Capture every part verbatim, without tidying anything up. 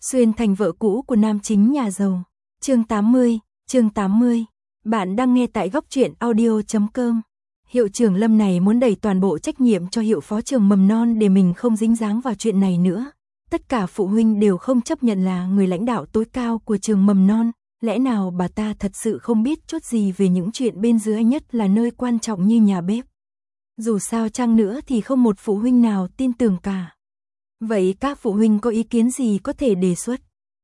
Xuyên thành vợ cũ của nam chính nhà giàu. Chương tám mươi, chương tám mươi. Bạn đang nghe tại góc truyện audio chấm com. Hiệu trưởng Lâm này muốn đẩy toàn bộ trách nhiệm cho hiệu phó trường mầm non để mình không dính dáng vào chuyện này nữa. Tất cả phụ huynh đều không chấp nhận là người lãnh đạo tối cao của trường mầm non. Lẽ nào bà ta thật sự không biết chút gì về những chuyện bên dưới, nhất là nơi quan trọng như nhà bếp. Dù sao chăng nữa thì không một phụ huynh nào tin tưởng cả. Vậy các phụ huynh có ý kiến gì có thể đề xuất?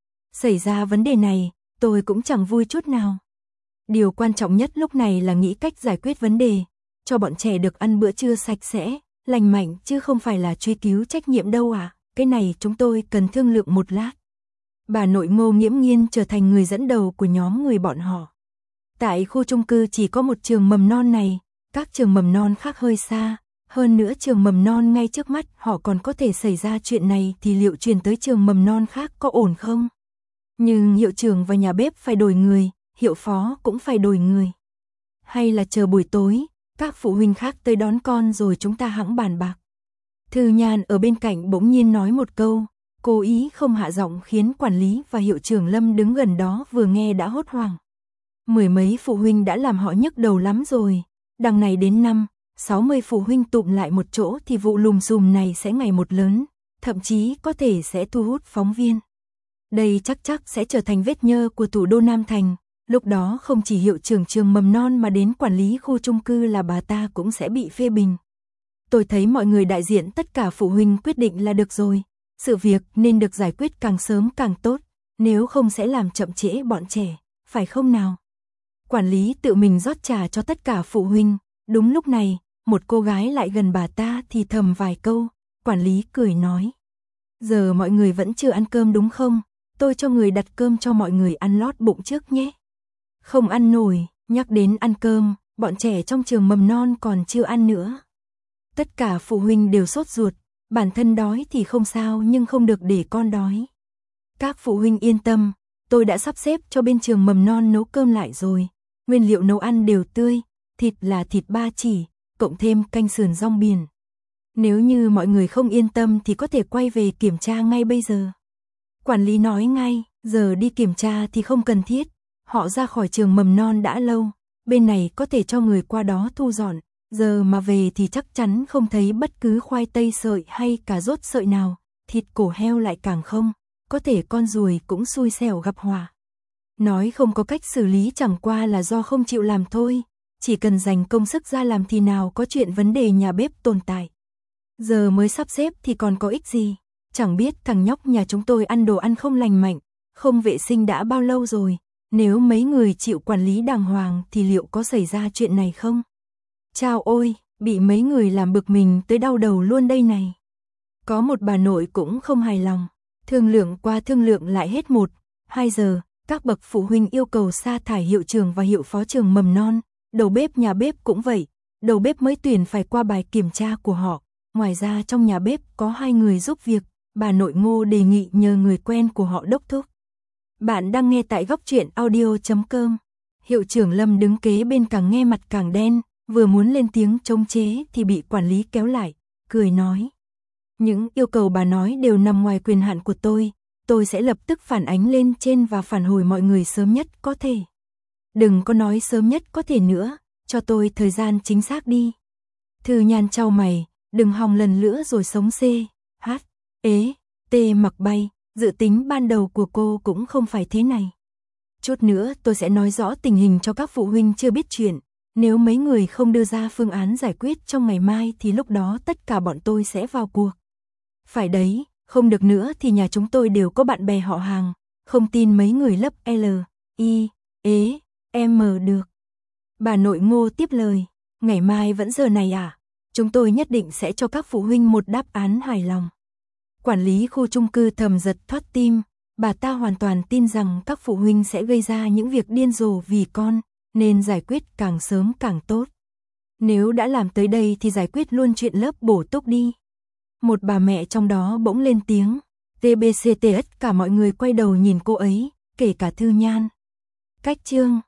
Xảy ra vấn đề này, tôi cũng chẳng vui chút nào. Điều quan trọng nhất lúc này là nghĩ cách giải quyết vấn đề, cho bọn trẻ được ăn bữa trưa sạch sẽ, lành mạnh, chứ không phải là truy cứu trách nhiệm đâu à. Cái này chúng tôi cần thương lượng một lát. Bà nội Ngô nghiễm nhiên trở thành người dẫn đầu của nhóm người bọn họ. Tại khu chung cư chỉ có một trường mầm non này, các trường mầm non khác hơi xa. Hơn nữa trường mầm non ngay trước mắt họ còn có thể xảy ra chuyện này thì liệu truyền tới trường mầm non khác có ổn không? Nhưng hiệu trưởng và nhà bếp phải đổi người, hiệu phó cũng phải đổi người. Hay là chờ buổi tối, các phụ huynh khác tới đón con rồi chúng ta hẵng bàn bạc. Thư Nhan ở bên cạnh bỗng nhiên nói một câu, cố ý không hạ giọng khiến quản lý và hiệu trưởng Lâm đứng gần đó vừa nghe đã hốt hoảng. Mười mấy phụ huynh đã làm họ nhức đầu lắm rồi, đằng này đến năm sáu mươi phụ huynh tụm lại một chỗ thì vụ lùm xùm này sẽ ngày một lớn, thậm chí có thể sẽ thu hút phóng viên. Đây chắc chắc sẽ trở thành vết nhơ của thủ đô Nam Thành, lúc đó không chỉ hiệu trưởng trường mầm non mà đến quản lý khu chung cư là bà ta cũng sẽ bị phê bình. Tôi thấy mọi người đại diện tất cả phụ huynh quyết định là được rồi, sự việc nên được giải quyết càng sớm càng tốt, nếu không sẽ làm chậm trễ bọn trẻ, phải không nào? Quản lý tự mình rót trà cho tất cả phụ huynh, đúng lúc này, một cô gái lại gần bà ta thì thầm vài câu, quản lý cười nói. Giờ mọi người vẫn chưa ăn cơm đúng không? Tôi cho người đặt cơm cho mọi người ăn lót bụng trước nhé. Không ăn nổi, nhắc đến ăn cơm, bọn trẻ trong trường mầm non còn chưa ăn nữa. Tất cả phụ huynh đều sốt ruột, bản thân đói thì không sao nhưng không được để con đói. Các phụ huynh yên tâm, tôi đã sắp xếp cho bên trường mầm non nấu cơm lại rồi, nguyên liệu nấu ăn đều tươi, thịt là thịt ba chỉ, cộng thêm canh sườn rong biển. Nếu như mọi người không yên tâm thì có thể quay về kiểm tra ngay bây giờ. Quản lý nói ngay, giờ đi kiểm tra thì không cần thiết, họ ra khỏi trường mầm non đã lâu, bên này có thể cho người qua đó thu dọn, giờ mà về thì chắc chắn không thấy bất cứ khoai tây sợi hay cà rốt sợi nào, thịt cổ heo lại càng không, có thể con ruồi cũng xui xẻo gặp họa. Nói không có cách xử lý chẳng qua là do không chịu làm thôi, chỉ cần dành công sức ra làm thì nào có chuyện vấn đề nhà bếp tồn tại. Giờ mới sắp xếp thì còn có ích gì, chẳng biết thằng nhóc nhà chúng tôi ăn đồ ăn không lành mạnh, không vệ sinh đã bao lâu rồi, nếu mấy người chịu quản lý đàng hoàng thì liệu có xảy ra chuyện này không? Chao ôi, bị mấy người làm bực mình tới đau đầu luôn đây này. Có một bà nội cũng không hài lòng, thương lượng qua thương lượng lại hết một, hai giờ, các bậc phụ huynh yêu cầu sa thải hiệu trưởng và hiệu phó trường mầm non, đầu bếp nhà bếp cũng vậy, đầu bếp mới tuyển phải qua bài kiểm tra của họ. Ngoài ra trong nhà bếp có hai người giúp việc, bà nội Ngô đề nghị nhờ người quen của họ đốc thúc. Bạn đang nghe tại góc truyện audio chấm com. Hiệu trưởng Lâm đứng kế bên càng nghe mặt càng đen, vừa muốn lên tiếng chống chế thì bị quản lý kéo lại, cười nói. Những yêu cầu bà nói đều nằm ngoài quyền hạn của tôi, tôi sẽ lập tức phản ánh lên trên và phản hồi mọi người sớm nhất có thể. Đừng có nói sớm nhất có thể nữa, cho tôi thời gian chính xác đi. Thư Nhan chau mày, đừng hòng lần nữa rồi sống C, H, ế, T mặc bay, dự tính ban đầu của cô cũng không phải thế này. Chút nữa tôi sẽ nói rõ tình hình cho các phụ huynh chưa biết chuyện, nếu mấy người không đưa ra phương án giải quyết trong ngày mai thì lúc đó tất cả bọn tôi sẽ vào cuộc. Phải đấy, không được nữa thì nhà chúng tôi đều có bạn bè họ hàng, không tin mấy người lớp L, I, ế, M được. Bà nội Ngô tiếp lời, ngày mai vẫn giờ này à? Chúng tôi nhất định sẽ cho các phụ huynh một đáp án hài lòng. Quản lý khu chung cư thầm giật thoát tim, bà ta hoàn toàn tin rằng các phụ huynh sẽ gây ra những việc điên rồ vì con, nên giải quyết càng sớm càng tốt. Nếu đã làm tới đây thì giải quyết luôn chuyện lớp bổ túc đi. Một bà mẹ trong đó bỗng lên tiếng, tê bê xê tê tất cả mọi người quay đầu nhìn cô ấy, kể cả Thư Nhan. Cách chương